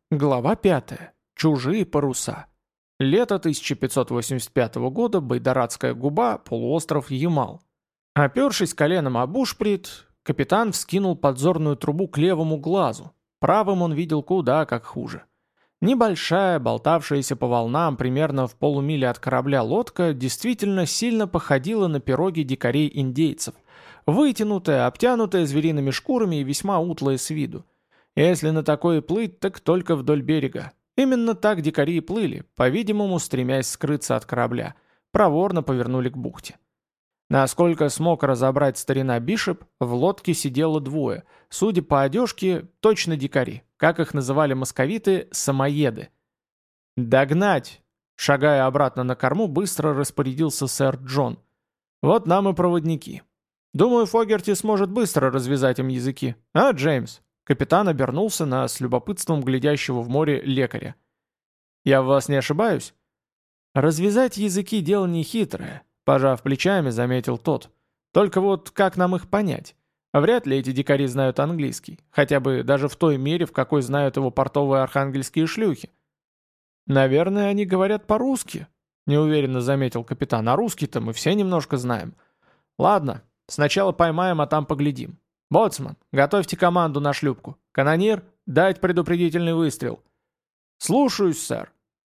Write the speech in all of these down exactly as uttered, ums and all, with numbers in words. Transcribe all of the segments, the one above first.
Глава пятая. Чужие паруса. Лето тысяча пятьсот восемьдесят пятого года, Байдарадская губа, полуостров Ямал. Опершись коленом об бушприт, капитан вскинул подзорную трубу к левому глазу. Правым он видел куда как хуже. Небольшая, болтавшаяся по волнам примерно в полумиле от корабля лодка действительно сильно походила на пироги дикарей-индейцев, вытянутая, обтянутая звериными шкурами и весьма утлая с виду. Если на такое плыть, так только вдоль берега. Именно так дикари и плыли, по-видимому, стремясь скрыться от корабля. Проворно повернули к бухте. Насколько смог разобрать старина Бишоп, в лодке сидело двое. Судя по одежке, точно дикари. Как их называли московиты, самоеды. «Догнать!» Шагая обратно на корму, быстро распорядился сэр Джон. «Вот нам и проводники. Думаю, Фогерти сможет быстро развязать им языки. А, Джеймс?» Капитан обернулся на с любопытством глядящего в море лекаря. «Я в вас не ошибаюсь?» «Развязать языки — дело нехитрое», — пожав плечами, заметил тот. «Только вот как нам их понять? Вряд ли эти дикари знают английский, хотя бы даже в той мере, в какой знают его портовые архангельские шлюхи». «Наверное, они говорят по-русски», — неуверенно заметил капитан. «А русский-то мы все немножко знаем. Ладно, сначала поймаем, а там поглядим. «Боцман, готовьте команду на шлюпку. Канонир, дать предупредительный выстрел». «Слушаюсь, сэр».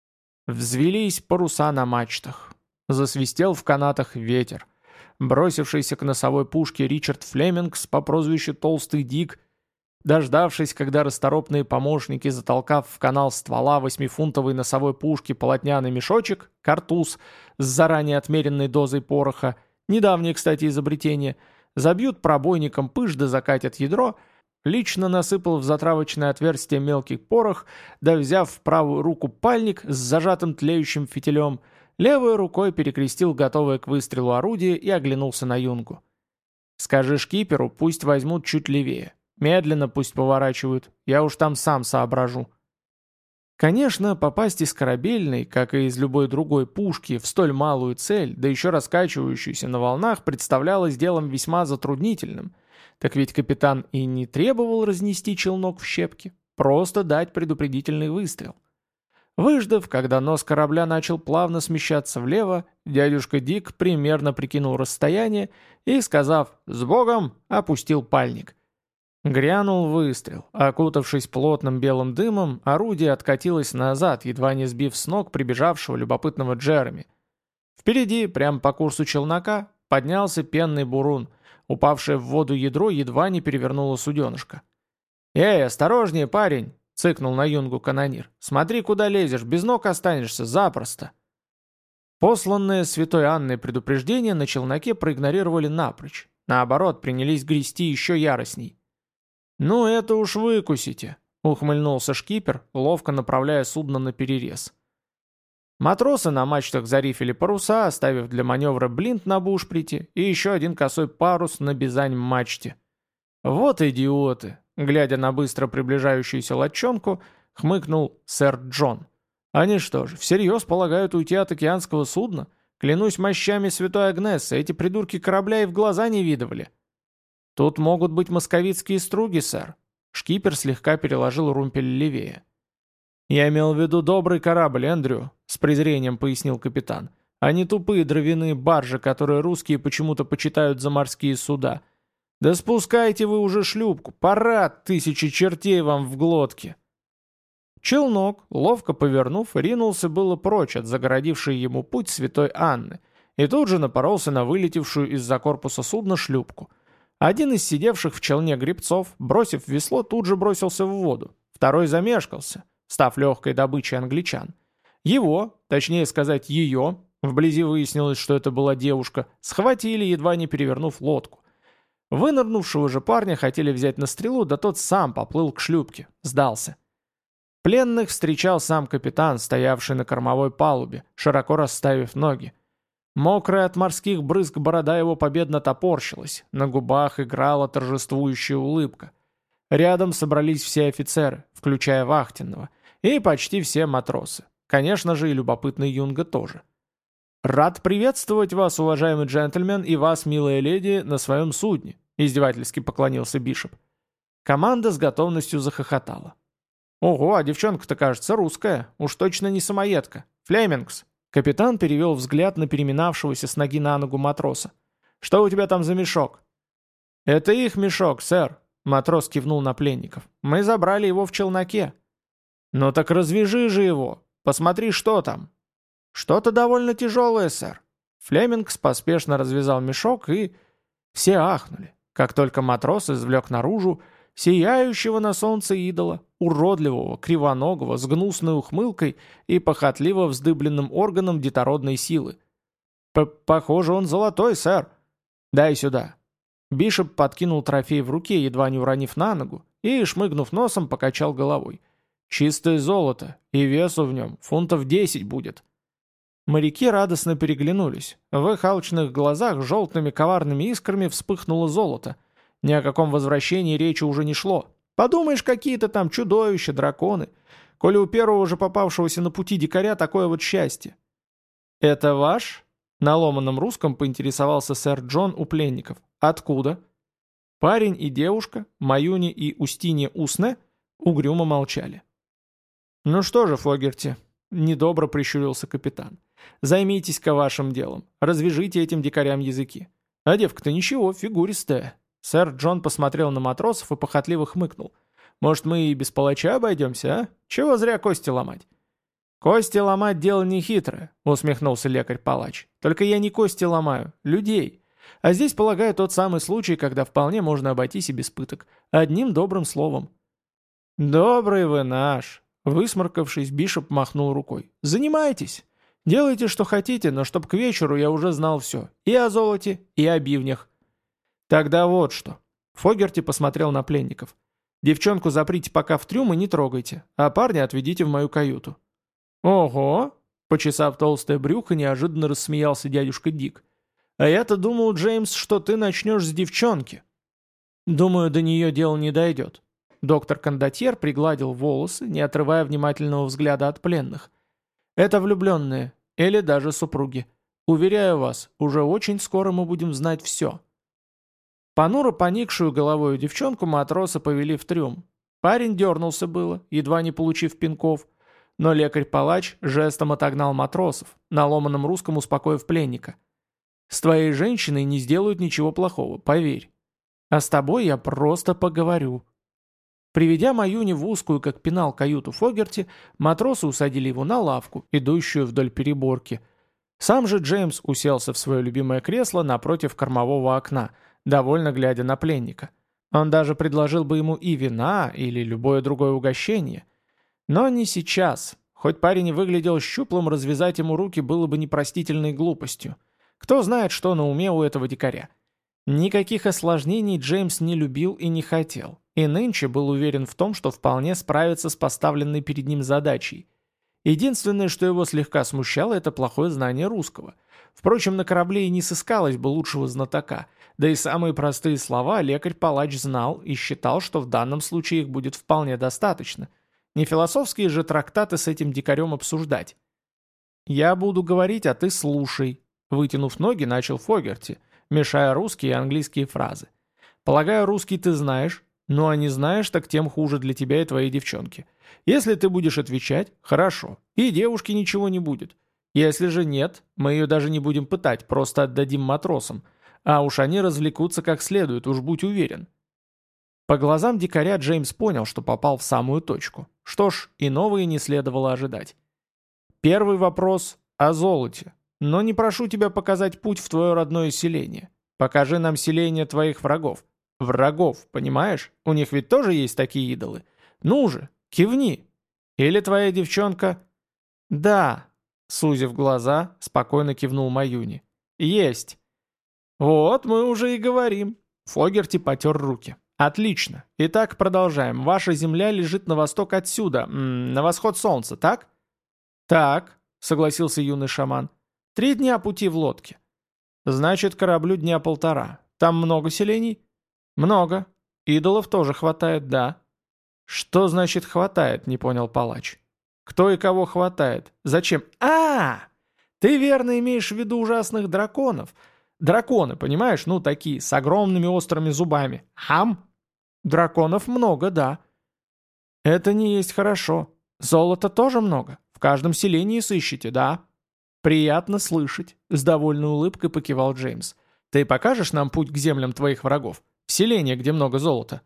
Взвелись паруса на мачтах. Засвистел в канатах ветер. Бросившийся к носовой пушке Ричард Флемингс по прозвищу Толстый Дик, дождавшись, когда расторопные помощники, затолкав в канал ствола восьмифунтовой носовой пушки полотняный мешочек, картуз, с заранее отмеренной дозой пороха, недавнее, кстати, изобретение, забьют пробойником пыш да закатят ядро, лично насыпал в затравочное отверстие мелкий порох, да взяв в правую руку пальник с зажатым тлеющим фитилем, левой рукой перекрестил готовое к выстрелу орудие и оглянулся на юнгу. «Скажи шкиперу, пусть возьмут чуть левее. Медленно пусть поворачивают, я уж там сам соображу». Конечно, попасть из корабельной, как и из любой другой пушки, в столь малую цель, да еще раскачивающуюся на волнах, представлялось делом весьма затруднительным. Так ведь капитан и не требовал разнести челнок в щепки, просто дать предупредительный выстрел. Выждав, когда нос корабля начал плавно смещаться влево, дядюшка Дик примерно прикинул расстояние и, сказав «С Богом!», опустил пальник. Грянул выстрел. Окутавшись плотным белым дымом, орудие откатилось назад, едва не сбив с ног прибежавшего любопытного Джереми. Впереди, прямо по курсу челнока, поднялся пенный бурун. Упавшее в воду ядро едва не перевернуло суденышко. «Эй, осторожнее, парень!» — цыкнул на юнгу канонир. «Смотри, куда лезешь, без ног останешься, запросто!» Посланное святой Анной предупреждение на челноке проигнорировали напрочь. Наоборот, принялись грести еще яростней. «Ну, это уж выкусите», — ухмыльнулся шкипер, ловко направляя судно на перерез. Матросы на мачтах зарифили паруса, оставив для маневра блинт на бушприте и еще один косой парус на бизань-мачте. «Вот идиоты!» — глядя на быстро приближающуюся лодчонку, хмыкнул сэр Джон. «Они что же, всерьез полагают уйти от океанского судна? Клянусь мощами святой Агнессы, эти придурки корабля и в глаза не видывали». «Тут могут быть московитские струги, сэр». Шкипер слегка переложил румпель левее. «Я имел в виду добрый корабль, Эндрю», — с презрением пояснил капитан, «а не тупые дровяные баржи, которые русские почему-то почитают за морские суда. Да спускайте вы уже шлюпку, пора, тысячи чертей вам в глотке». Челнок, ловко повернув, ринулся было прочь от загородившей ему путь святой Анны, и тут же напоролся на вылетевшую из-за корпуса судна шлюпку. Один из сидевших в челне гребцов, бросив весло, тут же бросился в воду. Второй замешкался, став легкой добычей англичан. Его, точнее сказать ее, вблизи выяснилось, что это была девушка, схватили, едва не перевернув лодку. Вынырнувшего же парня хотели взять на стрелу, да тот сам поплыл к шлюпке, сдался. Пленных встречал сам капитан, стоявший на кормовой палубе, широко расставив ноги. Мокрая от морских брызг борода его победно топорщилась, на губах играла торжествующая улыбка. Рядом собрались все офицеры, включая вахтенного, и почти все матросы. Конечно же, и любопытный юнга тоже. «Рад приветствовать вас, уважаемый джентльмен, и вас, милая леди, на своем судне», — издевательски поклонился Бишоп. Команда с готовностью захохотала. Ого, а девчонка-то, кажется, русская. Уж точно не самоедка. Флемингс. Капитан перевел взгляд на переминавшегося с ноги на ногу матроса. Что у тебя там за мешок? Это их мешок, сэр. Матрос кивнул на пленников. Мы забрали его в челноке. Ну так развяжи же его. Посмотри, что там. Что-то довольно тяжелое, сэр. Флемингс поспешно развязал мешок, и... Все ахнули, как только матрос извлек наружу сияющего на солнце идола, уродливого, кривоногого, с гнусной ухмылкой и похотливо вздыбленным органом детородной силы. «Похоже, он золотой, сэр. Дай сюда». Бишоп подкинул трофей в руке, едва не уронив на ногу, и, шмыгнув носом, покачал головой. «Чистое золото, и весу в нем фунтов десять будет». Моряки радостно переглянулись. В их алчных глазах желтыми коварными искрами вспыхнуло золото. Ни о каком возвращении речи уже не шло. Подумаешь, какие-то там чудовища, драконы. Коли у первого же попавшегося на пути дикаря такое вот счастье. «Это ваш?» — на ломаном русском поинтересовался сэр Джон у пленников. «Откуда?» Парень и девушка, Маюни и Устинья Усне, угрюмо молчали. «Ну что же, Фогерти», — недобро прищурился капитан, — «займитесь-ка вашим делом, развяжите этим дикарям языки. А девка-то ничего, фигуристая». Сэр Джон посмотрел на матросов и похотливо хмыкнул. «Может, мы и без палача обойдемся, а? Чего зря кости ломать?» «Кости ломать дело нехитрое», — усмехнулся лекарь-палач. «Только я не кости ломаю, людей. А здесь, полагаю, тот самый случай, когда вполне можно обойтись и без пыток. Одним добрым словом». «Добрый вы наш», — высморкавшись, Бишоп махнул рукой. «Занимайтесь. Делайте, что хотите, но чтоб к вечеру я уже знал все. И о золоте, и о бивнях». «Тогда вот что». Фогерти посмотрел на пленников. «Девчонку заприте пока в трюм и не трогайте, а парня отведите в мою каюту». «Ого!» — почесав толстое брюхо, неожиданно рассмеялся дядюшка Дик. «А я-то думал, Джеймс, что ты начнешь с девчонки». «Думаю, до нее дело не дойдет». Доктор Кондотьер пригладил волосы, не отрывая внимательного взгляда от пленных. «Это влюбленные, или даже супруги. Уверяю вас, уже очень скоро мы будем знать все». Понуро поникшую головою девчонку матросы повели в трюм. Парень дернулся было, едва не получив пинков, но лекарь-палач жестом отогнал матросов, на ломаном русском успокоив пленника. «С твоей женщиной не сделают ничего плохого, поверь. А с тобой я просто поговорю». Приведя Маюни в узкую, как пенал, каюту Фогерти, матросы усадили его на лавку, идущую вдоль переборки. Сам же Джеймс уселся в свое любимое кресло напротив кормового окна, довольно глядя на пленника. Он даже предложил бы ему и вина, или любое другое угощение. Но не сейчас. Хоть парень и выглядел щуплым, развязать ему руки было бы непростительной глупостью. Кто знает, что на уме у этого дикаря. Никаких осложнений Джеймс не любил и не хотел. И нынче был уверен в том, что вполне справится с поставленной перед ним задачей. Единственное, что его слегка смущало, это плохое знание русского. Впрочем, на корабле и не сыскалось бы лучшего знатока. Да и самые простые слова лекарь-палач знал и считал, что в данном случае их будет вполне достаточно. Не философские же трактаты с этим дикарем обсуждать. «Я буду говорить, а ты слушай», — вытянув ноги, начал Фогерти, мешая русские и английские фразы. «Полагаю, русский ты знаешь, ну а не знаешь, так тем хуже для тебя и твоей девчонки. Если ты будешь отвечать, хорошо, и девушке ничего не будет. Если же нет, мы ее даже не будем пытать, просто отдадим матросам, а уж они развлекутся как следует, уж будь уверен». По глазам дикаря Джеймс понял, что попал в самую точку. Что ж, иного и не следовало ожидать. «Первый вопрос о золоте. Но не прошу тебя показать путь в твое родное селение. Покажи нам селение твоих врагов. Врагов, понимаешь? У них ведь тоже есть такие идолы. Ну же, кивни. Или твоя девчонка...» «Да», — сузив глаза, спокойно кивнул Маюни. «Есть». «Вот мы уже и говорим». Фогерти потер руки. «Отлично. Итак, продолжаем. Ваша земля лежит на восток отсюда, м -м, на восход солнца, так?» «Так», — согласился юный шаман. «Три дня пути в лодке». «Значит, кораблю дня полтора. Там много селений?» «Много. Идолов тоже хватает, да». «Что значит хватает?» — не понял палач. «Кто и кого хватает? Зачем?» а, -а, -а Ты верно имеешь в виду ужасных драконов. Драконы, понимаешь, ну такие, с огромными острыми зубами. Хам?» «Драконов много, да». Это не есть хорошо. Золота тоже много. В каждом селении сыщете, да? Приятно слышать. С довольной улыбкой покивал Джеймс. Ты покажешь нам путь к землям твоих врагов? В селение, где много золота.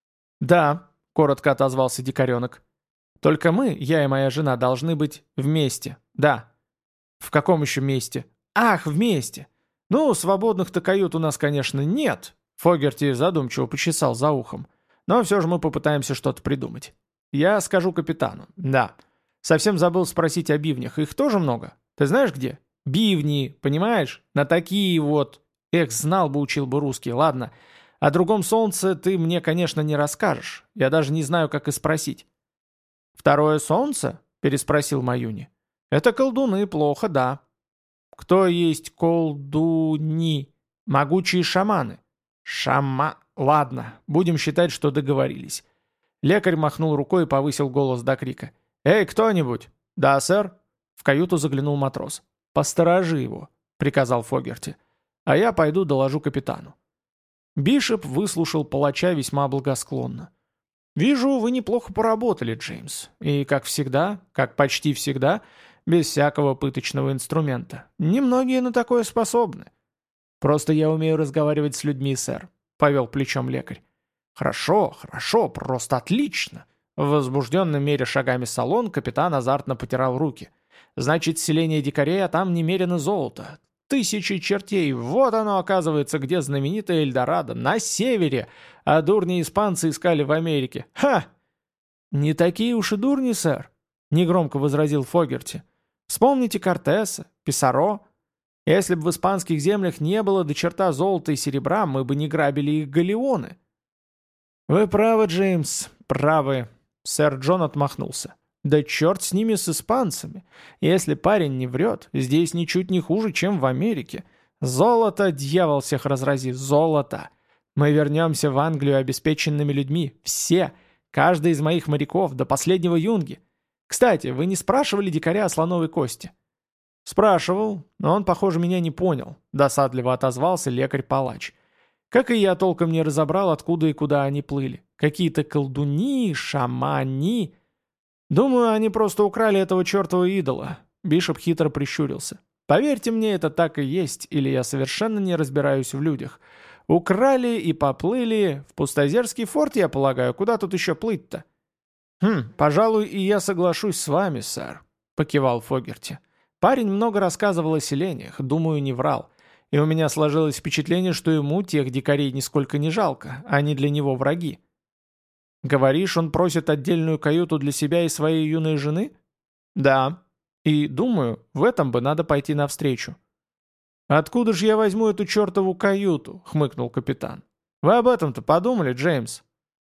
Да, коротко отозвался дикаренок. Только мы, я и моя жена, должны быть вместе. Да. В каком еще месте? Ах, вместе. Ну, свободных-то кают у нас, конечно, нет. Фогерти задумчиво почесал за ухом. Но все же мы попытаемся что-то придумать. Я скажу капитану. Да. Совсем забыл спросить о бивнях. Их тоже много? Ты знаешь где? Бивни, понимаешь? На такие вот. Эх, знал бы, учил бы русский. Ладно. О другом солнце ты мне, конечно, не расскажешь. Я даже не знаю, как и спросить. «Второе солнце?» — переспросил Маюни. «Это колдуны, плохо, да». «Кто есть колдуни? Могучие шаманы». «Шама... Ладно, будем считать, что договорились». Лекарь махнул рукой и повысил голос до крика. «Эй, кто-нибудь?» «Да, сэр?» В каюту заглянул матрос. «Посторожи его», — приказал Фогерти. «А я пойду доложу капитану». Бишоп выслушал палача весьма благосклонно. «Вижу, вы неплохо поработали, Джеймс. И, как всегда, как почти всегда, без всякого пыточного инструмента. Немногие на такое способны». «Просто я умею разговаривать с людьми, сэр», — повел плечом лекарь. «Хорошо, хорошо, просто отлично!» В возбужденном мере шагами салон капитан азартно потирал руки. «Значит, селение дикарей, а там немерено золото. Тысячи чертей, вот оно, оказывается, где знаменитая Эльдорадо, на севере, а дурни испанцы искали в Америке. Ха!» «Не такие уж и дурни, сэр», — негромко возразил Фогерти. «Вспомните Кортеса, Писаро. Если бы в испанских землях не было до черта золота и серебра, мы бы не грабили их галеоны». «Вы правы, Джеймс, правы», — сэр Джон отмахнулся. «Да черт с ними, с испанцами. Если парень не врет, здесь ничуть не хуже, чем в Америке. Золото, дьявол всех разрази, золото. Мы вернемся в Англию обеспеченными людьми. Все. Каждый из моих моряков, до последнего юнги. Кстати, вы не спрашивали дикаря о слоновой кости?» «Спрашивал, но он, похоже, меня не понял», — досадливо отозвался лекарь-палач. «Как и я толком не разобрал, откуда и куда они плыли. Какие-то колдуни, шамани...» «Думаю, они просто украли этого чертова идола», — Бишоп хитро прищурился. «Поверьте мне, это так и есть, или я совершенно не разбираюсь в людях. Украли и поплыли. В Пустозерский форт, я полагаю, куда тут еще плыть-то?» «Хм, пожалуй, и я соглашусь с вами, сэр», — покивал Фогерти. «Парень много рассказывал о селениях, думаю, не врал. И у меня сложилось впечатление, что ему тех дикарей нисколько не жалко, они для него враги». «Говоришь, он просит отдельную каюту для себя и своей юной жены?» «Да. И, думаю, в этом бы надо пойти навстречу». «Откуда же я возьму эту чертову каюту?» — хмыкнул капитан. «Вы об этом-то подумали, Джеймс?»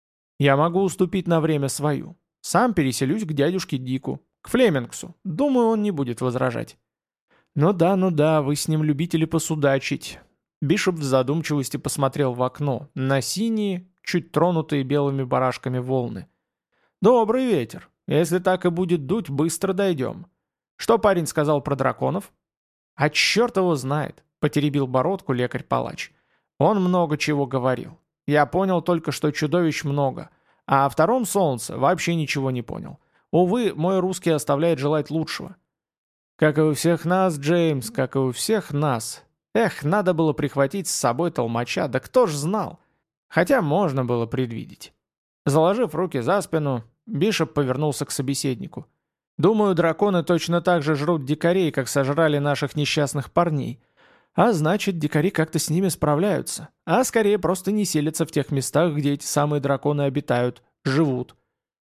«Я могу уступить на время свою. Сам переселюсь к дядюшке Дику, к Флемингсу. Думаю, он не будет возражать». «Ну да, ну да, вы с ним любители посудачить». Бишоп в задумчивости посмотрел в окно, на синие, чуть тронутые белыми барашками волны. «Добрый ветер. Если так и будет дуть, быстро дойдем. Что парень сказал про драконов?» «А черт его знает», — потеребил бородку лекарь-палач. «Он много чего говорил. Я понял только, что чудовищ много. А о втором солнце вообще ничего не понял. Увы, мой русский оставляет желать лучшего». «Как и у всех нас, Джеймс, как и у всех нас. Эх, надо было прихватить с собой толмача, да кто ж знал. Хотя можно было предвидеть». Заложив руки за спину, Бишоп повернулся к собеседнику. «Думаю, драконы точно так же жрут дикарей, как сожрали наших несчастных парней. А значит, дикари как-то с ними справляются. А скорее просто не селятся в тех местах, где эти самые драконы обитают, живут».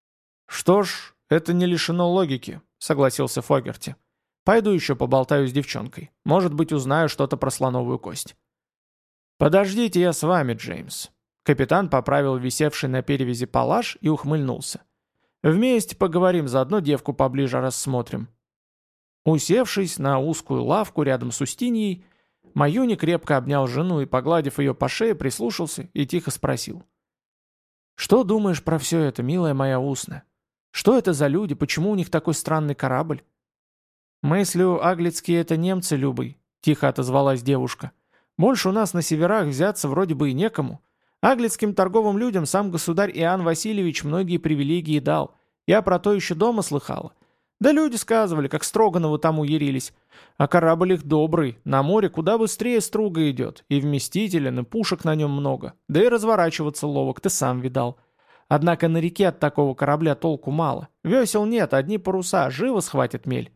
«Что ж, это не лишено логики», — согласился Фогерти. «Пойду еще поболтаю с девчонкой. Может быть, узнаю что-то про слоновую кость». «Подождите, я с вами, Джеймс». Капитан поправил висевший на перевязи палаш и ухмыльнулся. «Вместе поговорим, заодно девку поближе рассмотрим». Усевшись на узкую лавку рядом с Устиньей, Маюни крепко обнял жену и, погладив ее по шее, прислушался и тихо спросил. «Что думаешь про все это, милая моя Усна? Что это за люди, почему у них такой странный корабль?» «Мыслю, аглицкие это немцы, Любый», — тихо отозвалась девушка. «Больше у нас на северах взяться вроде бы и некому. Аглицким торговым людям сам государь Иоанн Васильевич многие привилегии дал, Я про то еще дома слыхала. Да люди сказывали, как Строгановы тому ярились. А корабль их добрый, на море куда быстрее струга идет, и вместителен, и пушек на нем много, да и разворачиваться ловок, ты сам видал. Однако на реке от такого корабля толку мало. Весел нет, одни паруса, живо схватит мель.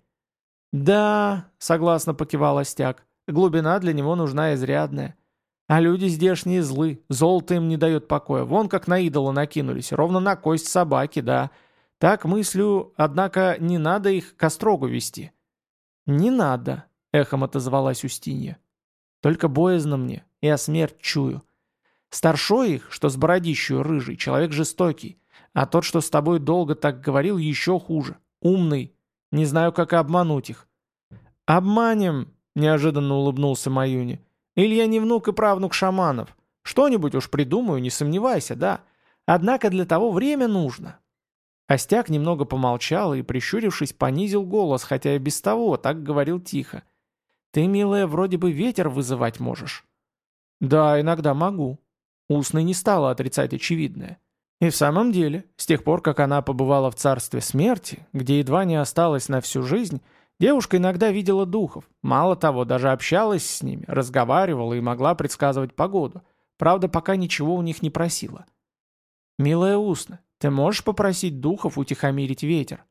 «Да», — согласно покивал Остяк, — «глубина для него нужна изрядная. А люди здешние злы, золото им не дает покоя, вон как на идола накинулись, ровно на кость собаки, да. Так мыслю, однако не надо их к острогу вести». «Не надо», — эхом отозвалась Устинья. «Только боязно мне, я смерть чую. Старшой их, что с бородищей рыжий, человек жестокий, а тот, что с тобой долго так говорил, еще хуже, умный. Не знаю, как и обмануть их». «Обманем», — неожиданно улыбнулся Маюни. «Илья не внук и правнук шаманов. Что-нибудь уж придумаю, не сомневайся, да. Однако для того время нужно». Остяк немного помолчал и, прищурившись, понизил голос, хотя и без того так говорил тихо. «Ты, милая, вроде бы ветер вызывать можешь». «Да, иногда могу». Устной не стала отрицать очевидное. И в самом деле, с тех пор, как она побывала в царстве смерти, где едва не осталась на всю жизнь, девушка иногда видела духов. Мало того, даже общалась с ними, разговаривала и могла предсказывать погоду. Правда, пока ничего у них не просила. «Милая Устна, ты можешь попросить духов утихомирить ветер?»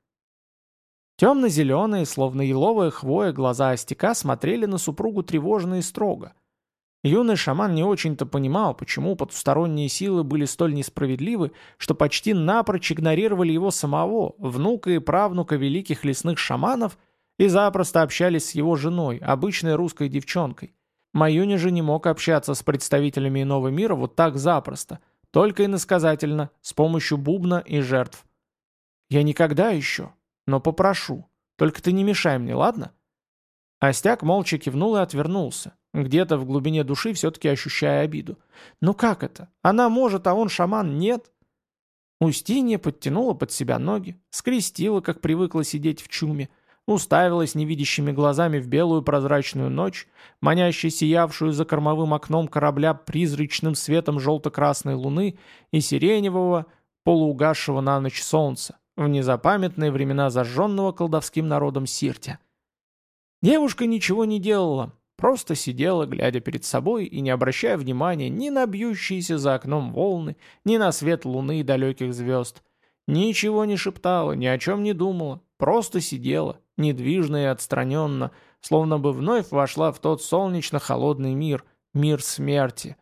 Темно-зеленые, словно еловая хвоя, глаза Остяка смотрели на супругу тревожно и строго. Юный шаман не очень-то понимал, почему потусторонние силы были столь несправедливы, что почти напрочь игнорировали его самого, внука и правнука великих лесных шаманов, и запросто общались с его женой, обычной русской девчонкой. Маюня же не мог общаться с представителями иного мира вот так запросто, только иносказательно, с помощью бубна и жертв. «Я никогда еще, но попрошу. Только ты не мешай мне, ладно?» Остяк молча кивнул и отвернулся, где-то в глубине души все-таки ощущая обиду. «Ну как это? Она может, а он шаман нет?» Устинья подтянула под себя ноги, скрестила, как привыкла сидеть в чуме, уставилась невидящими глазами в белую прозрачную ночь, маняще сиявшую за кормовым окном корабля призрачным светом желто-красной луны и сиреневого, полуугасшего на ночь солнца, в незапамятные времена зажженного колдовским народом Сиртя. Девушка ничего не делала, просто сидела, глядя перед собой и не обращая внимания ни на бьющиеся за окном волны, ни на свет луны и далеких звезд. Ничего не шептала, ни о чем не думала, просто сидела, недвижно и отстраненно, словно бы вновь вошла в тот солнечно-холодный мир, мир смерти.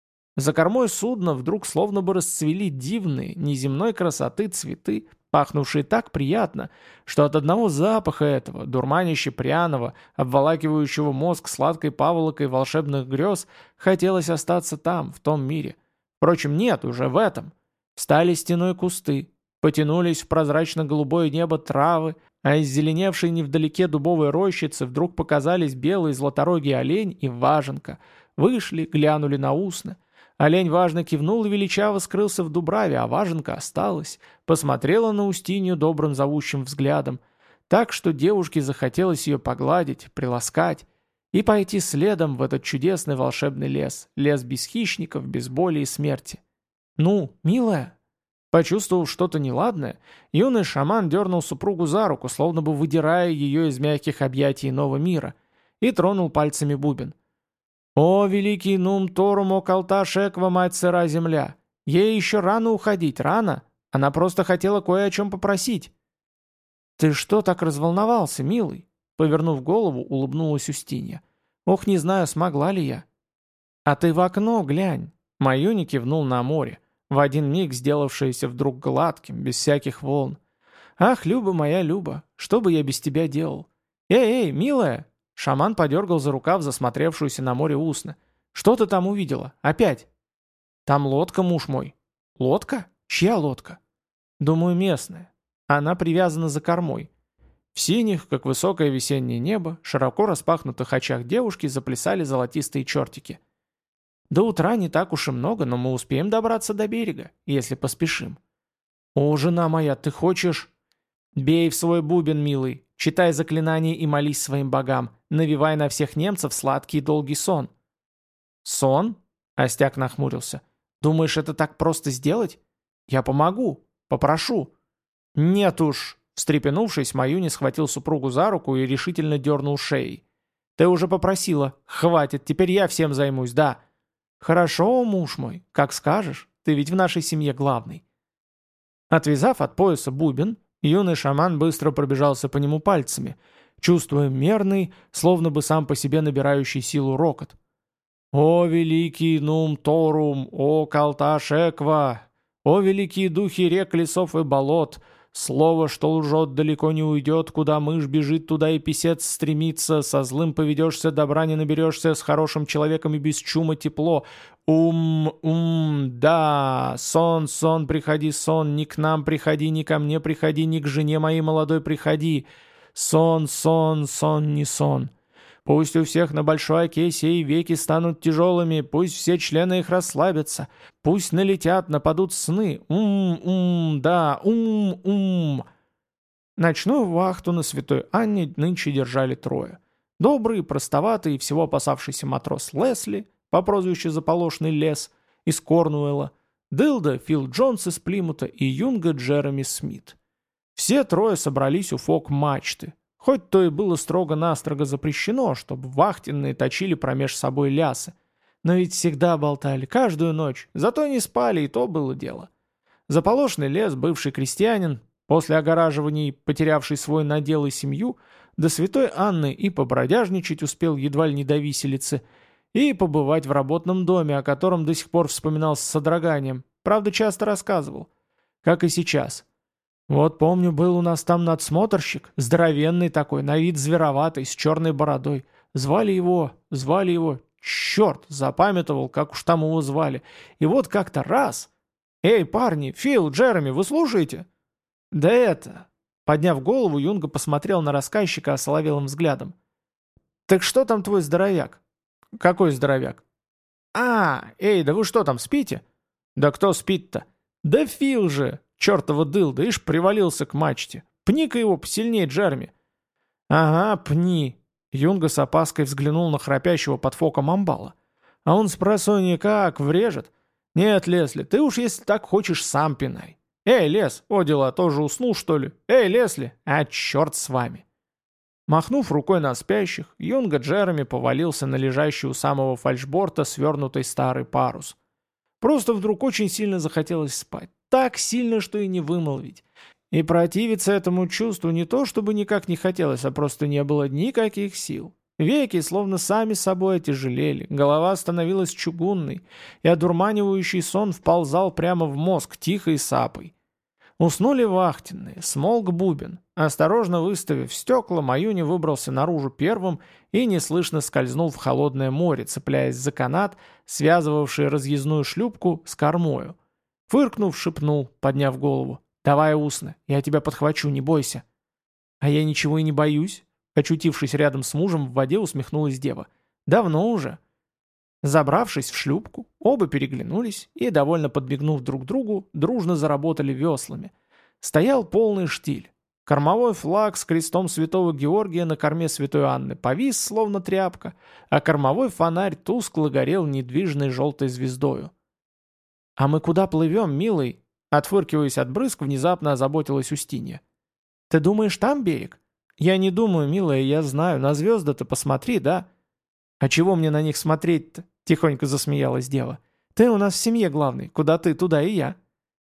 За кормой судна вдруг словно бы расцвели дивные, неземной красоты цветы, пахнувшие так приятно, что от одного запаха этого, дурманище пряного, обволакивающего мозг сладкой паволокой волшебных грез, хотелось остаться там, в том мире. Впрочем, нет, уже в этом. Стали стеной кусты, потянулись в прозрачно-голубое небо травы, а из зеленевшей невдалеке дубовой рощицы вдруг показались белый златорогий олень и важенка. Вышли, глянули на Устна. Олень важно кивнул и величаво скрылся в дубраве, а важенка осталась, посмотрела на Устинью добрым зовущим взглядом, так что девушке захотелось ее погладить, приласкать и пойти следом в этот чудесный волшебный лес, лес без хищников, без боли и смерти. «Ну, милая?» Почувствовав что-то неладное, юный шаман дернул супругу за руку, словно бы выдирая ее из мягких объятий иного мира, и тронул пальцами бубен. «О, великий Нум Тору Калта Шеква, мать сыра земля! Ей еще рано уходить, рано! Она просто хотела кое о чем попросить!» «Ты что так разволновался, милый?» Повернув голову, улыбнулась Устинья. «Ох, не знаю, смогла ли я». «А ты в окно глянь!» Маюни кивнул на море, в один миг сделавшееся вдруг гладким, без всяких волн. «Ах, Люба моя Люба, что бы я без тебя делал?» «Эй, эй, милая!» Шаман подергал за рукав засмотревшуюся на море Устна. «Что ты там увидела? Опять?» «Там лодка, муж мой». «Лодка? Чья лодка?» «Думаю, местная. Она привязана за кормой». В синих, как высокое весеннее небо, широко распахнутых очах девушки заплясали золотистые чертики. «До утра не так уж и много, но мы успеем добраться до берега, если поспешим». «О, жена моя, ты хочешь...» «Бей в свой бубен, милый, читай заклинания и молись своим богам, навевай на всех немцев сладкий и долгий сон». «Сон?» — Остяк нахмурился. «Думаешь, это так просто сделать? Я помогу, попрошу». «Нет уж!» Встрепенувшись, Маюни схватил супругу за руку и решительно дернул шеей. «Ты уже попросила. Хватит, теперь я всем займусь, да». «Хорошо, муж мой, как скажешь. Ты ведь в нашей семье главный». Отвязав от пояса бубен, юный шаман быстро пробежался по нему пальцами, чувствуя мерный, словно бы сам по себе набирающий силу рокот. «О, великий Нум Торум! О, Калташ Эква! О, великие духи рек, лесов и болот! Слово, что лжет, далеко не уйдет, куда мышь бежит, туда и писец стремится, со злым поведешься, добра не наберешься, с хорошим человеком и без чума тепло. Ум, ум, да, сон, сон, приходи, сон, не к нам приходи, не ко мне приходи, не к жене моей молодой приходи. Сон, сон, сон, не сон. Пусть у всех на большой оке сей веки станут тяжелыми, пусть все члены их расслабятся, пусть налетят, нападут сны. Ум-ум, да, ум-ум. Ночную вахту на Святой Анне нынче держали трое. Добрый, простоватый и всего опасавшийся матрос Лесли, по прозвищу Заполошный лес, из Корнуэлла, Дылда Фил Джонс из Плимута и Юнга Джереми Смит. Все трое собрались у фок-мачты. Хоть то и было строго-настрого запрещено, чтобы вахтенные точили промеж собой лясы. Но ведь всегда болтали, каждую ночь, зато не спали, и то было дело. Заполошный лес, бывший крестьянин, после огораживаний, потерявший свой надел и семью, до Святой Анны и побродяжничать успел едва ли не до виселицы, и побывать в работном доме, о котором до сих пор вспоминал с содроганием, правда часто рассказывал, как и сейчас. Вот помню, был у нас там надсмотрщик, здоровенный такой, на вид звероватый, с черной бородой. Звали его, звали его, черт, запамятовал, как уж там его звали. И вот как-то раз... «Эй, парни, Фил, Джереми, вы слушаете?» «Да это...» Подняв голову, Юнга посмотрел на рассказчика осоловелым взглядом. «Так что там твой здоровяк?» «Какой здоровяк?» «А, эй, да вы что там, спите?» «Да кто спит-то?» «Да Фил же!» Чертова дылда, ишь привалился к мачте. Пни-ка его посильнее, Джерми. Ага, пни. Юнга с опаской взглянул на храпящего под фоком амбала. А он с просонья как врежет. Нет, Лесли, ты уж если так хочешь, сам пинай. Эй, Лес, о дела, тоже уснул, что ли? Эй, Лесли, а черт с вами. Махнув рукой на спящих, Юнга Джереми повалился на лежащий у самого фальшборта свернутый старый парус. Просто вдруг очень сильно захотелось спать. Так сильно, что и не вымолвить. И противиться этому чувству не то, чтобы никак не хотелось, а просто не было никаких сил. Веки словно сами собой отяжелели, голова становилась чугунной, и одурманивающий сон вползал прямо в мозг тихой сапой. Уснули вахтенные, смолк бубен. Осторожно выставив стекла, Маюни выбрался наружу первым и неслышно скользнул в холодное море, цепляясь за канат, связывавший разъездную шлюпку с кормою. Фыркнув, шепнул, подняв голову. «Давай, Усна, я тебя подхвачу, не бойся». «А я ничего и не боюсь», — очутившись рядом с мужем, в воде усмехнулась дева. «Давно уже». Забравшись в шлюпку, оба переглянулись и, довольно подмигнув друг другу, дружно заработали веслами. Стоял полный штиль. Кормовой флаг с крестом святого Георгия на корме святой Анны повис, словно тряпка, а кормовой фонарь тускло горел недвижной желтой звездою. «А мы куда плывем, милый?» Отфыркиваясь от брызг, внезапно озаботилась Устинья. «Ты думаешь, там берег?» «Я не думаю, милая, я знаю. На звезды-то посмотри, да?» «А чего мне на них смотреть-то?» — тихонько засмеялась дева. «Ты у нас в семье главный. Куда ты, туда и я».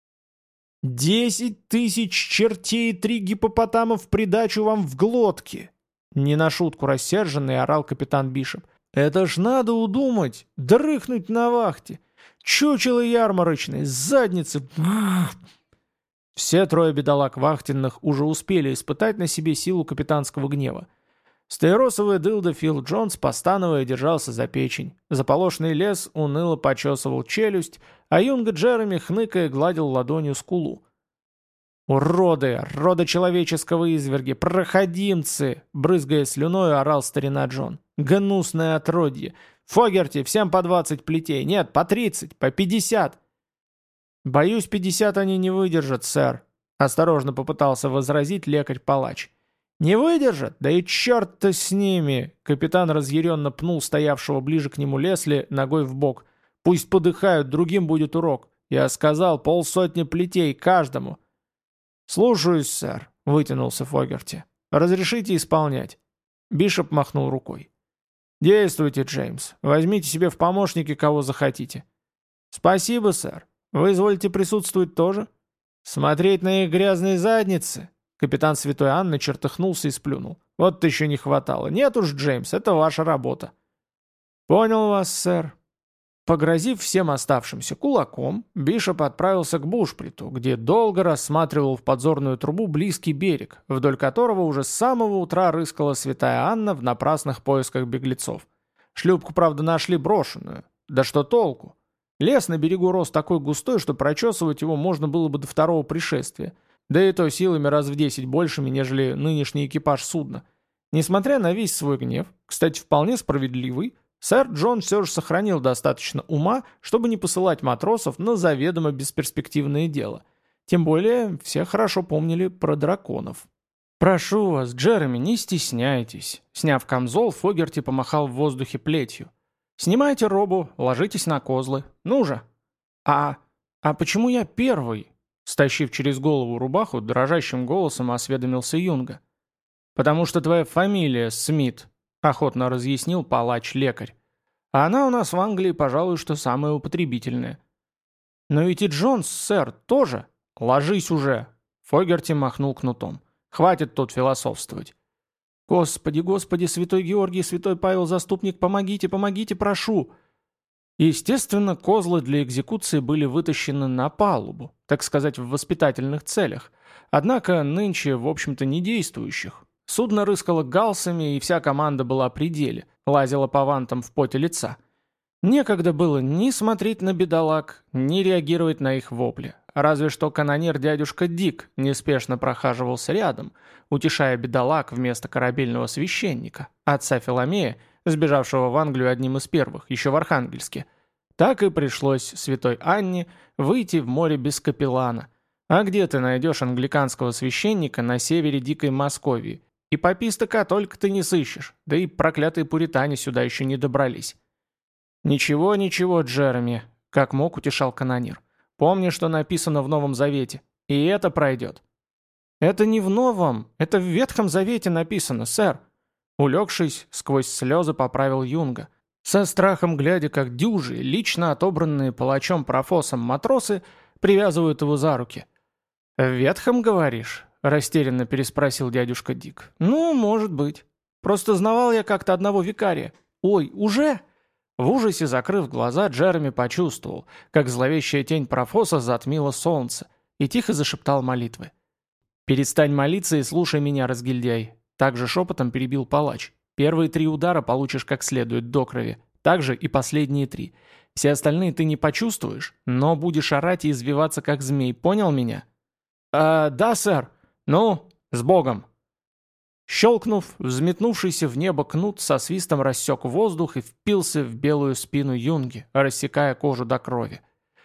«Десять тысяч чертей и три гипопотама в придачу вам в глотки!» Не на шутку рассерженный орал капитан Бишоп. «Это ж надо удумать, дрыхнуть на вахте! Чучело ярмарочное, задницы!» Все трое бедолаг вахтенных уже успели испытать на себе силу капитанского гнева. Стаиросовая дылда Фил Джонс, постановая, держался за печень. Заполошный лес уныло почесывал челюсть, а Юнга Джереми, хныкая, гладил ладонью скулу. «Уроды! Рода человеческого изверги! Проходимцы!» Брызгая слюной, орал старина Джон. «Гнусное отродье! Фогерти, всем по двадцать плетей! Нет, по тридцать, по пятьдесят!» «Боюсь, пятьдесят они не выдержат, сэр», — осторожно попытался возразить лекарь-палач. «Не выдержат? Да и черт-то с ними!» Капитан разъяренно пнул стоявшего ближе к нему Лесли ногой в бок. «Пусть подыхают, другим будет урок. Я сказал, полсотни плетей каждому». «Слушаюсь, сэр», — вытянулся Фогерти. «Разрешите исполнять». Бишоп махнул рукой. «Действуйте, Джеймс. Возьмите себе в помощники, кого захотите». «Спасибо, сэр. Вы изволите присутствовать тоже?» «Смотреть на их грязные задницы?» Капитан Святой Анны чертыхнулся и сплюнул. «Вот-то еще не хватало. Нет уж, Джеймс, это ваша работа». «Понял вас, сэр». Погрозив всем оставшимся кулаком, Бишоп отправился к Бушприту, где долго рассматривал в подзорную трубу близкий берег, вдоль которого уже с самого утра рыскала Святая Анна в напрасных поисках беглецов. Шлюпку, правда, нашли брошенную. Да что толку? Лес на берегу рос такой густой, что прочесывать его можно было бы до второго пришествия, да и то силами раз в десять большими, нежели нынешний экипаж судна. Несмотря на весь свой гнев, кстати, вполне справедливый, сэр Джон все же сохранил достаточно ума, чтобы не посылать матросов на заведомо бесперспективное дело. Тем более, все хорошо помнили про драконов. «Прошу вас, Джереми, не стесняйтесь». Сняв камзол, Фогерти помахал в воздухе плетью. «Снимайте робу, ложитесь на козлы. Ну же!» «А... а почему я первый?» Стащив через голову рубаху, дрожащим голосом осведомился Юнга. «Потому что твоя фамилия Смит», — охотно разъяснил палач-лекарь. «А она у нас в Англии, пожалуй, что самая употребительная». «Но ведь и Джонс, сэр, тоже». «Ложись уже!» — Фогерти махнул кнутом. «Хватит тут философствовать». «Господи, Господи, святой Георгий, святой Павел, заступник, помогите, помогите, прошу!» Естественно, козлы для экзекуции были вытащены на палубу, так сказать, в воспитательных целях, однако нынче, в общем-то, не действующих. Судно рыскало галсами, и вся команда была при деле, лазила по вантам в поте лица. Некогда было ни смотреть на бедолаг, ни реагировать на их вопли. Разве что канонер-дядюшка Дик неспешно прохаживался рядом, утешая бедолаг вместо корабельного священника, отца Филомея, сбежавшего в Англию одним из первых, еще в Архангельске. Так и пришлось святой Анне выйти в море без капеллана. А где ты найдешь англиканского священника на севере дикой Московии? И пописта только ты не сыщешь, да и проклятые пуритане сюда еще не добрались. «Ничего, ничего, Джереми», — как мог утешал канонир. «Помни, что написано в Новом Завете, и это пройдет». «Это не в Новом, это в Ветхом Завете написано, сэр». Улегшись, сквозь слезы поправил Юнга, со страхом глядя, как дюжи, лично отобранные палачом Профосом матросы, привязывают его за руки. «В Ветхом, говоришь?» — растерянно переспросил дядюшка Дик. «Ну, может быть. Просто знавал я как-то одного викария. Ой, уже?» В ужасе, закрыв глаза, Джереми почувствовал, как зловещая тень Профоса затмила солнце, и тихо зашептал молитвы. «Перестань молиться и слушай меня, разгильдяй», — также шепотом перебил палач. «Первые три удара получишь как следует до крови, также и последние три. Все остальные ты не почувствуешь, но будешь орать и извиваться как змей, понял меня?» «А, да, сэр. Ну, с Богом!» Щелкнув, взметнувшийся в небо кнут со свистом рассек воздух и впился в белую спину Юнги, рассекая кожу до крови.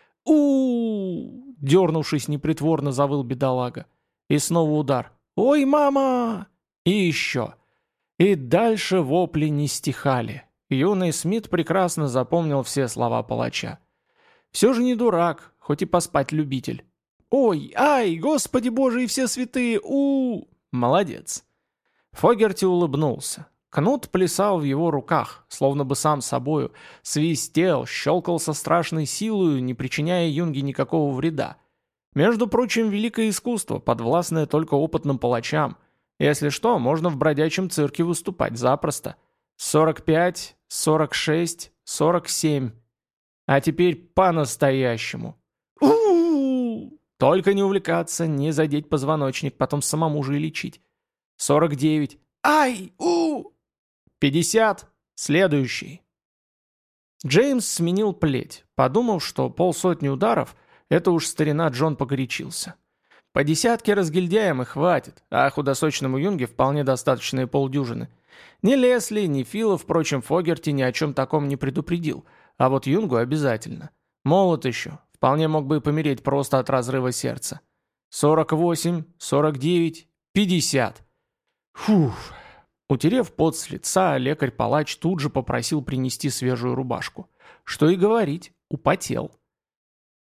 у Дернувшись, непритворно завыл бедолага. И снова удар. «Ой, мама!» И еще. И дальше вопли не стихали. Юный Смит прекрасно запомнил все слова палача. Все же не дурак, хоть и поспать любитель. «Ой, ай, Господи Боже и все святые! у Молодец. Фогерти улыбнулся. Кнут плясал в его руках, словно бы сам собою, свистел, щелкал со страшной силой, не причиняя Юнге никакого вреда. Между прочим, великое искусство, подвластное только опытным палачам. Если что, можно в бродячем цирке выступать запросто. сорок пять, сорок шесть, сорок семь. А теперь по-настоящему. у Только не увлекаться, не задеть позвоночник, потом самому же и лечить. сорок девять. Ай! у пятьдесят. Следующий. Джеймс сменил плеть, подумав, что полсотни ударов — это уж старина Джон погорячился. По десятке разгильдяям и хватит, а худосочному Юнге вполне достаточно и полдюжины. Ни Лесли, ни Фила, впрочем, Фогерти ни о чем таком не предупредил, а вот Юнгу обязательно. Молод еще, вполне мог бы и помереть просто от разрыва сердца. сорок восемь, сорок девять, пятьдесят. Фух. Утерев пот с лица, лекарь-палач тут же попросил принести свежую рубашку. Что и говорить, употел.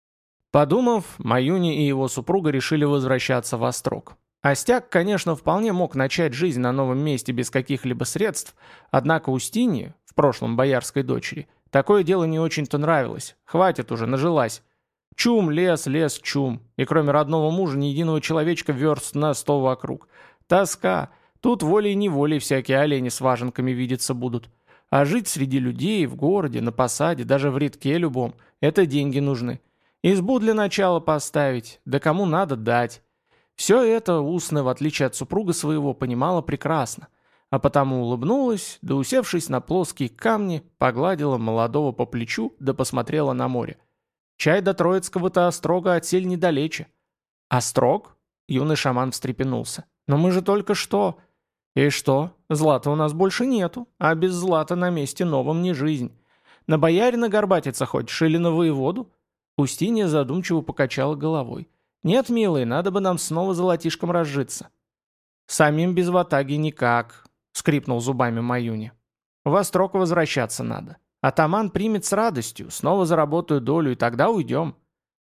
Подумав, Маюни и его супруга решили возвращаться в Острог. Остяк, конечно, вполне мог начать жизнь на новом месте без каких-либо средств, однако Устинье, в прошлом боярской дочери, такое дело не очень-то нравилось. Хватит уже, нажилась. Чум, лес, лес, чум. И кроме родного мужа ни единого человечка верст на сто вокруг. Тоска. Тут волей-неволей всякие олени с важенками видеться будут. А жить среди людей, в городе, на посаде, даже в редке любом, это деньги нужны. Избу для начала поставить, да кому надо дать. Все это Устна, в отличие от супруга своего, понимала прекрасно, а потому улыбнулась, да усевшись на плоские камни, погладила молодого по плечу, да посмотрела на море. Чай до Троицкого-то острога отсель недалече. Острог? Юный шаман встрепенулся. Но мы же только что... И что? Злата у нас больше нету, а без злата на месте новом не жизнь. На боярина горбатиться хочешь или на воеводу? Устинья задумчиво покачала головой. «Нет, милый, надо бы нам снова золотишком разжиться». «Самим без ватаги никак», — скрипнул зубами Маюни. «В Острог возвращаться надо. Атаман примет с радостью, снова заработаю долю, и тогда уйдем».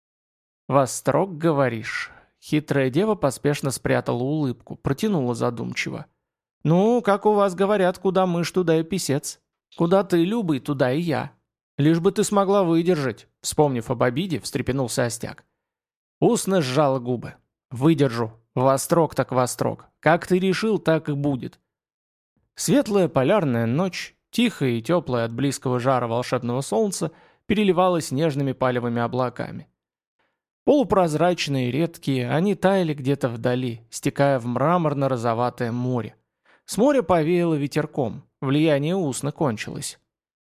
«В Острог, говоришь?» Хитрая дева поспешно спрятала улыбку, протянула задумчиво. «Ну, как у вас говорят, куда мышь, туда и писец. Куда ты, Любый, туда и я. Лишь бы ты смогла выдержать», — вспомнив об обиде, встрепенулся Остяк. Устно сжала губы. «Выдержу. В Острог так в Острог. Как ты решил, так и будет». Светлая полярная ночь, тихая и теплая от близкого жара волшебного солнца, переливалась нежными палевыми облаками. Полупрозрачные, редкие, они таяли где-то вдали, стекая в мраморно-розоватое море. С моря повеяло ветерком, влияние Устна кончилось.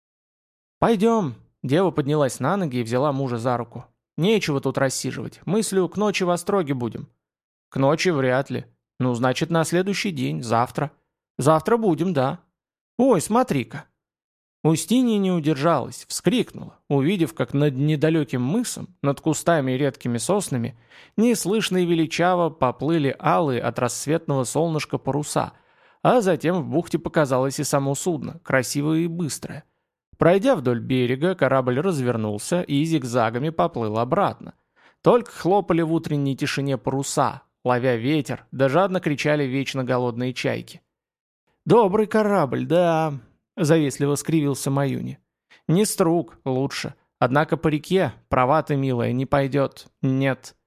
«Пойдем», — дева поднялась на ноги и взяла мужа за руку. «Нечего тут рассиживать, мыслю, к ночи в Остроге будем». «К ночи вряд ли. Ну, значит, на следующий день, завтра». «Завтра будем, да». «Ой, смотри-ка». Устинья не удержалась, вскрикнула, увидев, как над недалеким мысом, над кустами и редкими соснами, неслышно и величаво поплыли алые от рассветного солнышка паруса, а затем в бухте показалось и само судно, красивое и быстрое. Пройдя вдоль берега, корабль развернулся и зигзагами поплыл обратно. Только хлопали в утренней тишине паруса, ловя ветер, да жадно кричали вечно голодные чайки. «Добрый корабль, да», — завистливо скривился Маюни. «Не струк, лучше. Однако по реке, права ты, милая, не пойдет. Нет.